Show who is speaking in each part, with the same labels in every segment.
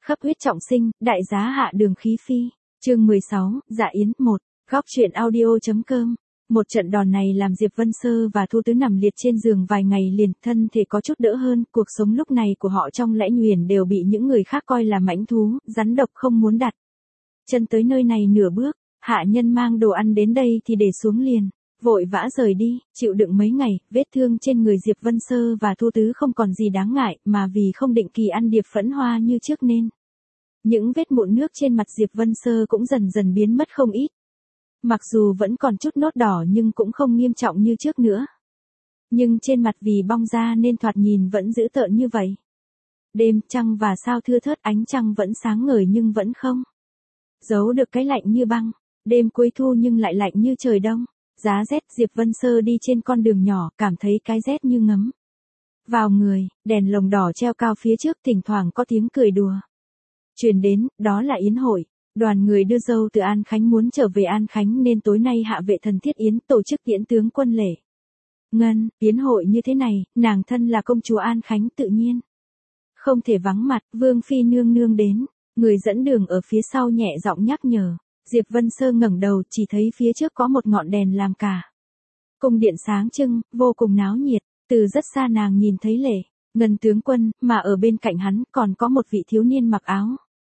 Speaker 1: Khắp huyết trọng sinh, đại giá hạ đường khí phi. Chương 16, Dạ Yến 1. Góc truyện audio.com. Một trận đòn này làm Diệp Vân Sơ và Thu Tứ nằm liệt trên giường vài ngày liền, thân thể có chút đỡ hơn, cuộc sống lúc này của họ trong Lẽ Nhuyễn đều bị những người khác coi là mãnh thú, rắn độc không muốn đặt chân tới nơi này nửa bước. Hạ nhân mang đồ ăn đến đây thì để xuống liền, vội vã rời đi, chịu đựng mấy ngày, vết thương trên người Diệp Vân Sơ và Thu Tứ không còn gì đáng ngại, mà vì không định kỳ ăn điệp phẫn hoa như trước nên những vết mụn nước trên mặt Diệp Vân Sơ cũng dần dần biến mất không ít. Mặc dù vẫn còn chút nốt đỏ nhưng cũng không nghiêm trọng như trước nữa. Nhưng trên mặt vì bong ra nên thoạt nhìn vẫn dữ tợn như vậy. Đêm trăng và sao thưa thớt, ánh trăng vẫn sáng ngời nhưng vẫn không giấu được cái lạnh như băng. Đêm cuối thu nhưng lại lạnh như trời đông. Giá rét, Diệp Vân Sơ đi trên con đường nhỏ, cảm thấy cái rét như ngấm vào người. Đèn lồng đỏ treo cao phía trước, thỉnh thoảng có tiếng cười đùa truyền đến, đó là yến hội. Đoàn người đưa dâu từ An Khánh muốn trở về An Khánh nên tối nay Hạ Vệ Thần thiết yến, tổ chức tiễn tướng quân Lệ Ngân. Yến hội như thế này, nàng thân là công chúa An Khánh tự nhiên không thể vắng mặt. Vương phi nương nương đến, người dẫn đường ở phía sau nhẹ giọng nhắc nhở. Diệp Vân Sơ ngẩng đầu, chỉ thấy phía trước có một ngọn đèn làm cả cung điện sáng trưng, vô cùng náo nhiệt. Từ rất xa nàng nhìn thấy Lệ Ngân tướng quân, mà ở bên cạnh hắn còn có một vị thiếu niên mặc áo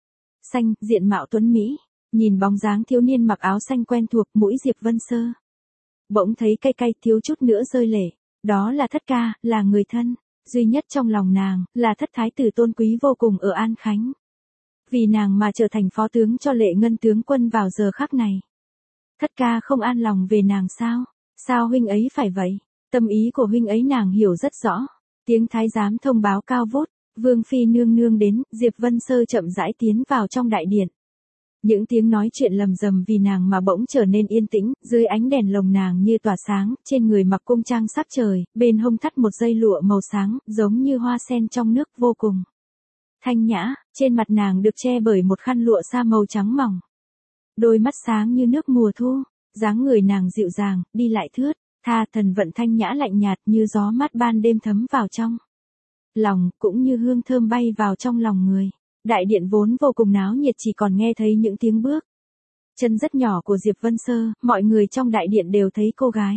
Speaker 1: xanh, diện mạo tuấn mỹ. Nhìn bóng dáng thiếu niên mặc áo xanh quen thuộc, mũi Diệp Vân Sơ bỗng thấy cay cay, thiếu chút nữa rơi lệ. Đó là Thất Ca, là người thân duy nhất trong lòng nàng, là thất thái tử tôn quý vô cùng ở An Khánh. Vì nàng mà trở thành phó tướng cho Lệ Ngân tướng quân vào giờ khắc này. Thất Ca không an lòng về nàng sao? Sao huynh ấy phải vậy? Tâm ý của huynh ấy nàng hiểu rất rõ. Tiếng thái giám thông báo cao vút, Vương phi nương nương đến. Diệp Vân Sơ chậm rãi tiến vào trong đại điện. Những tiếng nói chuyện lầm rầm vì nàng mà bỗng trở nên yên tĩnh, dưới ánh đèn lồng nàng như tỏa sáng, trên người mặc cung trang sắc trời, bên hông thắt một dây lụa màu sáng, giống như hoa sen trong nước, vô cùng thanh nhã. Trên mặt nàng được che bởi một khăn lụa sa màu trắng mỏng. Đôi mắt sáng như nước mùa thu, dáng người nàng dịu dàng, đi lại thướt tha, thần vận thanh nhã lạnh nhạt như gió mát ban đêm thấm vào trong lòng, cũng như hương thơm bay vào trong lòng người. Đại điện vốn vô cùng náo nhiệt chỉ còn nghe thấy những tiếng bước chân rất nhỏ của Diệp Vân Sơ. Mọi người trong đại điện đều thấy cô gái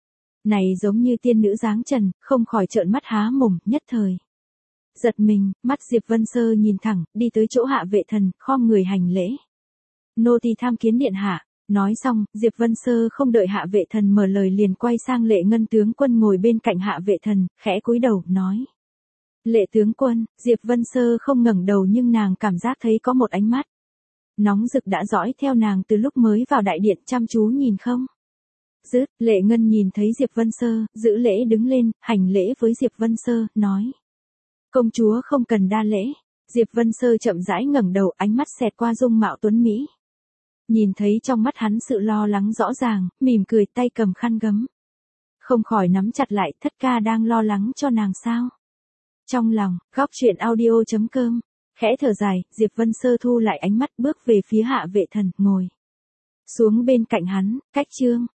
Speaker 1: này giống như tiên nữ dáng trần, không khỏi trợn mắt há mồm, nhất thời giật mình. Mắt Diệp Vân Sơ nhìn thẳng, đi tới chỗ Hạ Vệ Thần, khom người hành lễ. Nô tỳ tham kiến điện hạ. Nói xong, Diệp Vân Sơ không đợi Hạ Vệ Thần mở lời liền quay sang Lệ Ngân tướng quân ngồi bên cạnh Hạ Vệ Thần, khẽ cúi đầu, nói. Lệ tướng quân. Diệp Vân Sơ không ngẩng đầu nhưng nàng cảm giác thấy có một ánh mắt nóng rực đã dõi theo nàng từ lúc mới vào đại điện, chăm chú nhìn không dứt. Lệ Ngân nhìn thấy Diệp Vân Sơ, giữ lễ đứng lên, hành lễ với Diệp Vân Sơ, nói. Công chúa không cần đa lễ. Diệp Vân Sơ chậm rãi ngẩng đầu, ánh mắt xẹt qua dung mạo tuấn mỹ. Nhìn thấy trong mắt hắn sự lo lắng rõ ràng, mỉm cười, tay cầm khăn gấm không khỏi nắm chặt lại. Thất Ca đang lo lắng cho nàng sao? Trong lòng, góc truyện audio.com. Khẽ thở dài, Diệp Vân Sơ thu lại ánh mắt, bước về phía Hạ Vệ Thần, ngồi xuống bên cạnh hắn. Cách chương